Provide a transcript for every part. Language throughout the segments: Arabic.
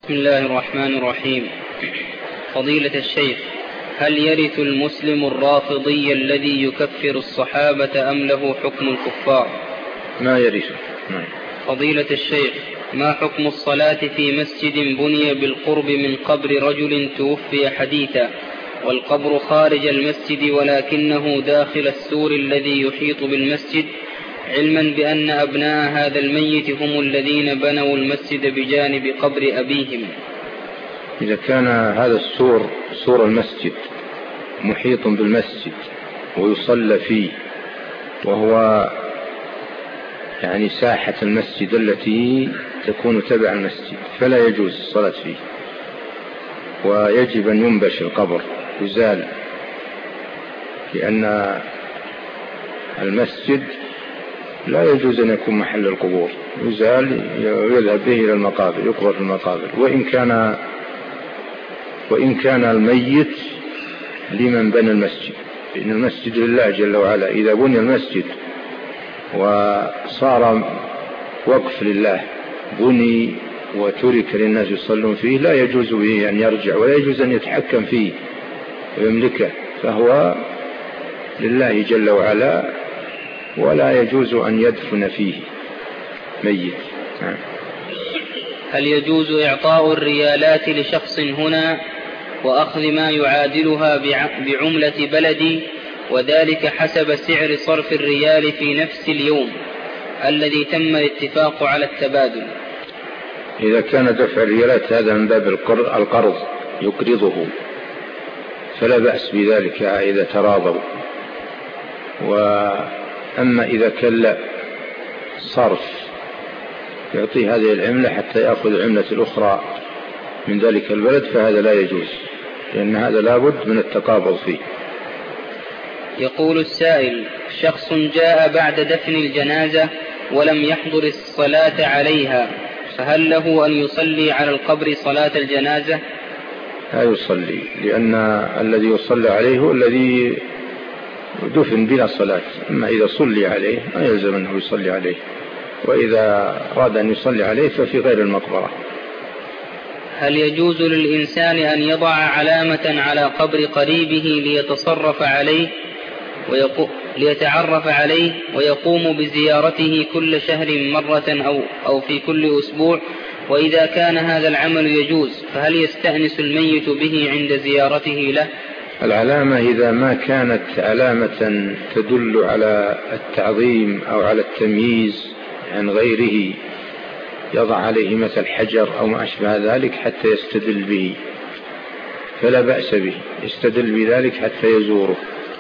بسم الله الرحمن الرحيم. فضيلة الشيخ، هل يرث المسلم الرافضي الذي يكفر الصحابة أم له حكم الكفار؟ ما يرث. فضيلة الشيخ، ما حكم الصلاة في مسجد بني بالقرب من قبر رجل توفي حديثا والقبر خارج المسجد ولكنه داخل السور الذي يحيط بالمسجد، علما بأن أبناء هذا الميت هم الذين بنوا المسجد بجانب قبر أبيهم؟ إذا كان هذا السور سور المسجد محيط بالمسجد ويصلى فيه وهو يعني ساحة المسجد التي تكون تبع المسجد فلا يجوز الصلاة فيه، ويجب أن ينبش القبر يزال، لأن المسجد لا يجوز أن يكون محل القبور، يزال ويذهب به إلى المقابر، يقبر في المقابر. وإن كان الميت لمن بنى المسجد، لأن المسجد لله جل وعلا. إذا بني المسجد وصار وقف لله، بني وترك للناس يصلون فيه، لا يجوز به أن يرجع ولا يجوز أن يتحكم فيه ويملكه، فهو لله جل وعلا، ولا يجوز أن يدفن فيه ميت. هل يجوز إعطاء الريالات لشخص هنا وأخذ ما يعادلها بعملة بلدي، وذلك حسب سعر صرف الريال في نفس اليوم الذي تم الاتفاق على التبادل؟ إذا كان دفع الريالات هذا من باب القرض يقرضه فلا بأس بذلك إذا تراضوا. وأما إذا كان صرف يعطي هذه العملة حتى يأخذ العملة الأخرى من ذلك البلد فهذا لا يجوز، لأن هذا لابد من التقابض فيه. يقول السائل: شخص جاء بعد دفن الجنازة ولم يحضر الصلاة عليها، فهل له أن يصلي على القبر صلاة الجنازة؟ لا يصلي، لأن الذي يصلى عليه هو الذي دفن بلا صلاة. أما إذا صلي عليه ما يلزم أنه يصلي عليه، وإذا أراد أن يصلي عليه ففي غير المقبرة. هل يجوز للإنسان أن يضع علامة على قبر قريبه ليتعرف عليه ويقوم بزيارته كل شهر مرة أو في كل أسبوع؟ وإذا كان هذا العمل يجوز، فهل يستأنس الميت به عند زيارته له؟ العلامة إذا ما كانت علامة تدل على التعظيم أو على التمييز عن غيره، يضع عليه مثل حجر أو ما أشبه ذلك حتى يستدل به، فلا بأس به، يستدل بذلك حتى يزوره،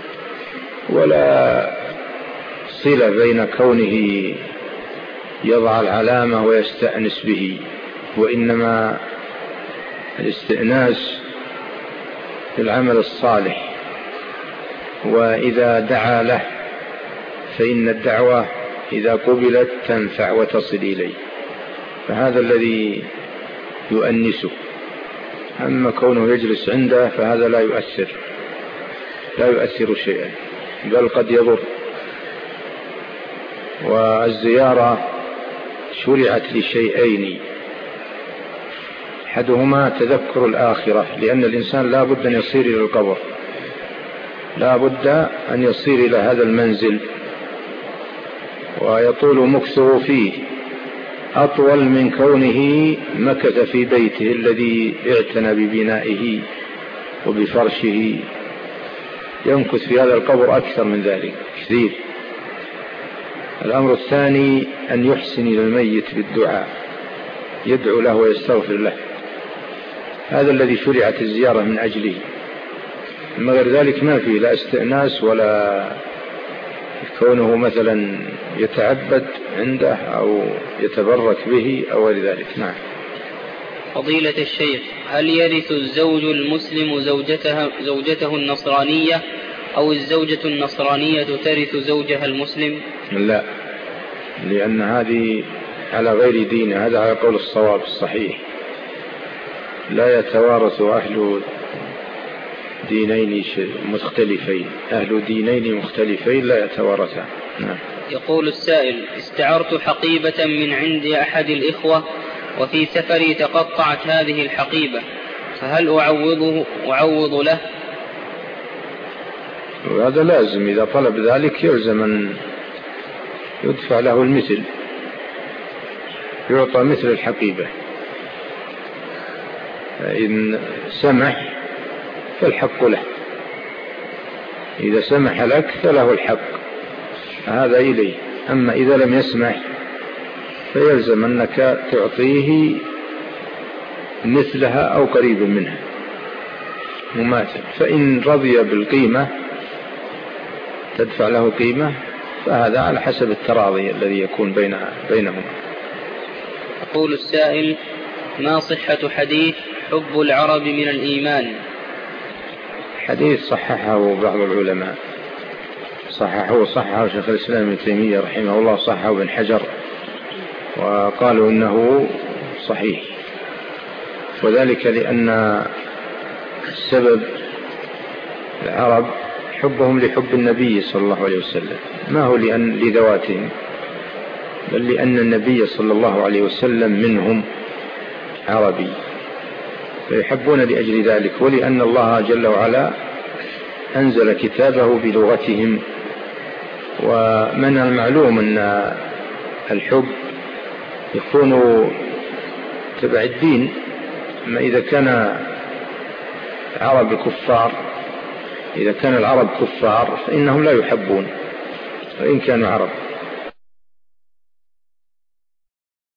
ولا صلة بين كونه يضع العلامة ويستأنس به، وإنما الاستئناس بالعمل الصالح. وإذا دعا له فإن الدعوة إذا قبلت تنفع وتصل إليه، فهذا الذي يؤنسه. أما كونه يجلس عنده فهذا لا يؤثر شيئا، بل قد يضر. والزيارة شرعت لشيئين: أحدهما تذكر الآخرة، لأن الإنسان لا بد أن يصير إلى القبر، لا بد أن يصير إلى هذا المنزل، ويطول مكثه فيه أطول من كونه مكث في بيته الذي اعتنى ببنائه وبفرشه، يمكث في هذا القبر أكثر من ذلك كثير. الأمر الثاني أن يحسن إلى الميت بالدعاء، يدعو له ويستغفر له، هذا الذي شرعت الزيارة من أجله. أما غير ذلك ما فيه لا استئناس ولا كونه مثلا يتعبد عنده أو يتبرك به أو غير ذلك. نعم. فضيلة الشيخ، هل يرث الزوج المسلم زوجته النصرانية، أو الزوجة النصرانية ترث زوجها المسلم؟ لا، لأن هذه على غير دين، هذا على قول الصواب الصحيح. لا يتوارث أهل دينين مختلفين، أهل دينين مختلفين لا يتوارثان. نعم. يقول السائل: استعرت حقيبة من عند أحد الإخوة وفي سفري تقطعت هذه الحقيبة، فهل أعوض له؟ وهذا لازم، إذا طلب ذلك يلزم أن يدفع له المثل، يعطى مثل الحقيبة. إن سمح فالحق له، إذا سمح لك فله الحق، هذا إليه. أما إذا لم يسمح فيلزم أنك تعطيه مثلها أو قريب منها مماثل. فإن رضي بالقيمة تدفع له قيمة، فهذا على حسب التراضي الذي يكون بينهم. يقول السائل: ما صحة حديث حب العرب من الإيمان؟ حديث صححه بعض العلماء، صححه شيخ الإسلام ابن تيمية رحمه الله، صححه ابن حجر، وقالوا إنه صحيح. وذلك لأن السبب العرب حبهم لحب النبي صلى الله عليه وسلم، ما هو لذواتهم، بل لأن النبي صلى الله عليه وسلم منهم عربي، فيحبون لأجل ذلك، ولأن الله جل وعلا أنزل كتابه بلغتهم. ومن المعلوم أن الحب يكون تبع الدين، أما إذا كان العرب كفار فإنهم لا يحبون وإن كانوا عرب.